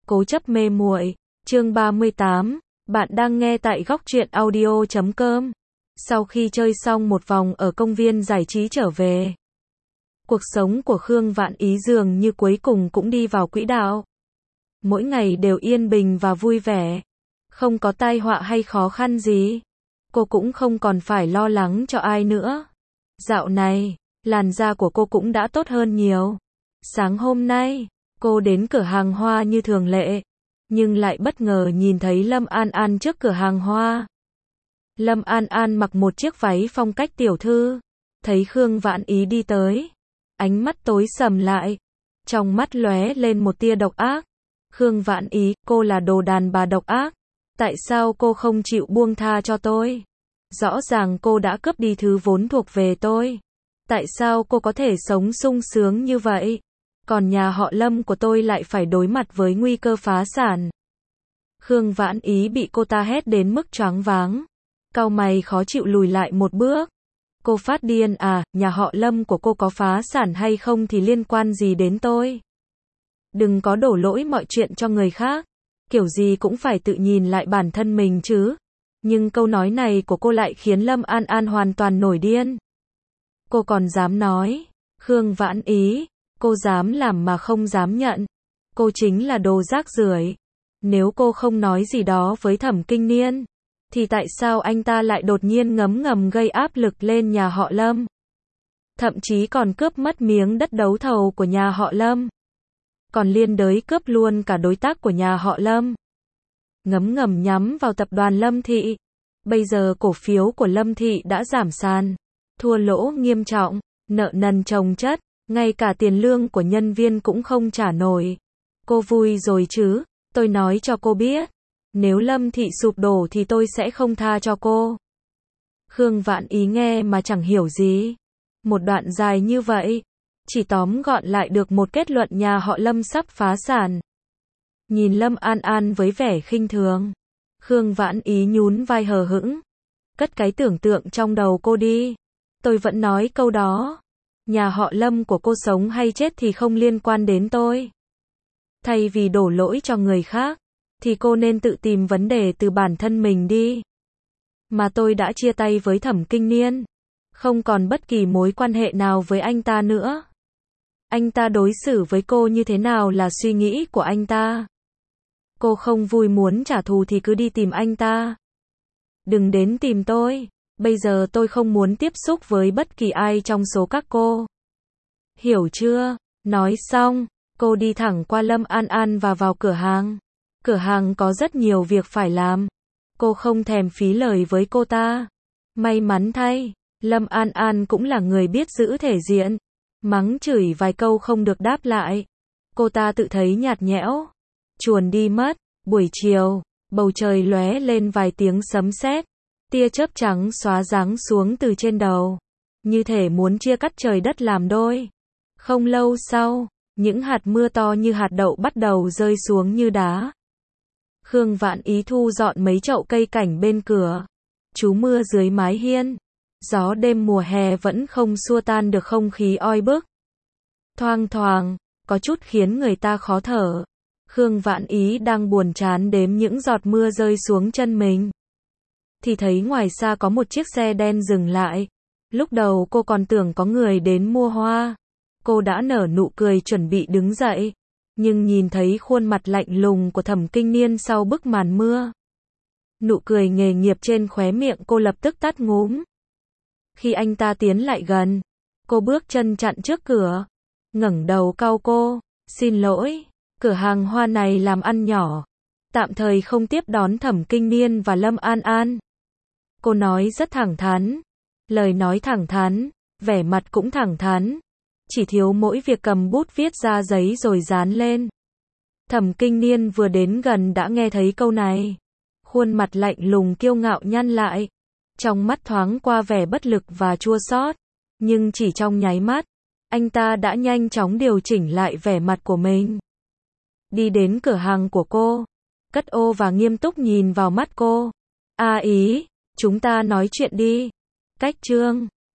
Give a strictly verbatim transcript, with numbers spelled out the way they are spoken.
Cố chấp mê muội, chương ba mươi tám, bạn đang nghe tại góc truyện audio chấm com. Sau khi chơi xong một vòng ở công viên giải trí trở về, cuộc sống của Khương Vạn Ý dường như cuối cùng cũng đi vào quỹ đạo. Mỗi ngày đều yên bình và vui vẻ, không có tai họa hay khó khăn gì. Cô cũng không còn phải lo lắng cho ai nữa. Dạo này, làn da của cô cũng đã tốt hơn nhiều. Sáng hôm nay, cô đến cửa hàng hoa như thường lệ, nhưng lại bất ngờ nhìn thấy Lâm An An trước cửa hàng hoa. Lâm An An mặc một chiếc váy phong cách tiểu thư, thấy Khương Vạn Ý đi tới, ánh mắt tối sầm lại, trong mắt lóe lên một tia độc ác. Khương Vạn Ý, cô là đồ đàn bà độc ác, tại sao cô không chịu buông tha cho tôi? Rõ ràng cô đã cướp đi thứ vốn thuộc về tôi. Tại sao cô có thể sống sung sướng như vậy? Còn nhà họ Lâm của tôi lại phải đối mặt với nguy cơ phá sản. Khương Vạn Ý bị cô ta hét đến mức choáng váng, cau mày khó chịu lùi lại một bước. Cô phát điên à, nhà họ Lâm của cô có phá sản hay không thì liên quan gì đến tôi? Đừng có đổ lỗi mọi chuyện cho người khác, kiểu gì cũng phải tự nhìn lại bản thân mình chứ. Nhưng câu nói này của cô lại khiến Lâm An An hoàn toàn nổi điên. Cô còn dám nói, Khương Vạn Ý, cô dám làm mà không dám nhận. Cô chính là đồ rác rưởi. Nếu cô không nói gì đó với Thẩm Kinh Niên, thì tại sao anh ta lại đột nhiên ngấm ngầm gây áp lực lên nhà họ Lâm? Thậm chí còn cướp mất miếng đất đấu thầu của nhà họ Lâm. Còn liên đới cướp luôn cả đối tác của nhà họ Lâm. Ngấm ngầm nhắm vào tập đoàn Lâm Thị. Bây giờ cổ phiếu của Lâm Thị đã giảm sàn, thua lỗ nghiêm trọng, nợ nần chồng chất, ngay cả tiền lương của nhân viên cũng không trả nổi. Cô vui rồi chứ? Tôi nói cho cô biết, nếu Lâm Thị sụp đổ thì tôi sẽ không tha cho cô. Khương Vạn Ý nghe mà chẳng hiểu gì. Một đoạn dài như vậy, chỉ tóm gọn lại được một kết luận nhà họ Lâm sắp phá sản. Nhìn Lâm An An với vẻ khinh thường, Khương Vạn Ý nhún vai hờ hững. Cất cái tưởng tượng trong đầu cô đi. Tôi vẫn nói câu đó. Nhà họ Lâm của cô sống hay chết thì không liên quan đến tôi. Thay vì đổ lỗi cho người khác, thì cô nên tự tìm vấn đề từ bản thân mình đi. Mà tôi đã chia tay với Thẩm Kinh Niên, không còn bất kỳ mối quan hệ nào với anh ta nữa. Anh ta đối xử với cô như thế nào là suy nghĩ của anh ta. Cô không vui muốn trả thù thì cứ đi tìm anh ta. Đừng đến tìm tôi. Bây giờ tôi không muốn tiếp xúc với bất kỳ ai trong số các cô. Hiểu chưa? Nói xong, cô đi thẳng qua Lâm An An và vào cửa hàng. Cửa hàng có rất nhiều việc phải làm. Cô không thèm phí lời với cô ta. May mắn thay, Lâm An An cũng là người biết giữ thể diện. Mắng chửi vài câu không được đáp lại. Cô ta tự thấy nhạt nhẽo. Chuồn đi mất. Buổi chiều, bầu trời lóe lên vài tiếng sấm sét. Tia chớp trắng xóa giáng xuống từ trên đầu, như thể muốn chia cắt trời đất làm đôi. Không lâu sau, những hạt mưa to như hạt đậu bắt đầu rơi xuống như đá. Khương Vạn Ý thu dọn mấy chậu cây cảnh bên cửa, trú mưa dưới mái hiên. Gió đêm mùa hè vẫn không xua tan được không khí oi bức. Thoang thoảng, có chút khiến người ta khó thở. Khương Vạn Ý đang buồn chán đếm những giọt mưa rơi xuống chân mình, thì thấy ngoài xa có một chiếc xe đen dừng lại. Lúc đầu cô còn tưởng có người đến mua hoa. Cô đã nở nụ cười chuẩn bị đứng dậy, nhưng nhìn thấy khuôn mặt lạnh lùng của Thẩm Kinh Niên sau bức màn mưa. Nụ cười nghề nghiệp trên khóe miệng cô lập tức tắt ngúm. Khi anh ta tiến lại gần, cô bước chân chặn trước cửa, ngẩng đầu cau cô. Xin lỗi, cửa hàng hoa này làm ăn nhỏ, tạm thời không tiếp đón Thẩm Kinh Niên và Lâm An An. Cô nói rất thẳng thắn. Lời nói thẳng thắn, vẻ mặt cũng thẳng thắn. Chỉ thiếu mỗi việc cầm bút viết ra giấy rồi dán lên. Thẩm Kinh Niên vừa đến gần đã nghe thấy câu này. Khuôn mặt lạnh lùng kiêu ngạo nhăn lại. Trong mắt thoáng qua vẻ bất lực và chua xót. Nhưng chỉ trong nháy mắt, anh ta đã nhanh chóng điều chỉnh lại vẻ mặt của mình. Đi đến cửa hàng của cô, cất ô và nghiêm túc nhìn vào mắt cô. A Ý, chúng ta nói chuyện đi. Cách chương